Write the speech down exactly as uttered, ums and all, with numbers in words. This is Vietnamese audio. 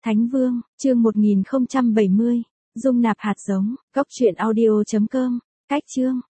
Thánh Vương, chương một nghìn không trăm bảy mươi. Dung nạp hạt giống, góc truyện audio chấm com. Cách chương.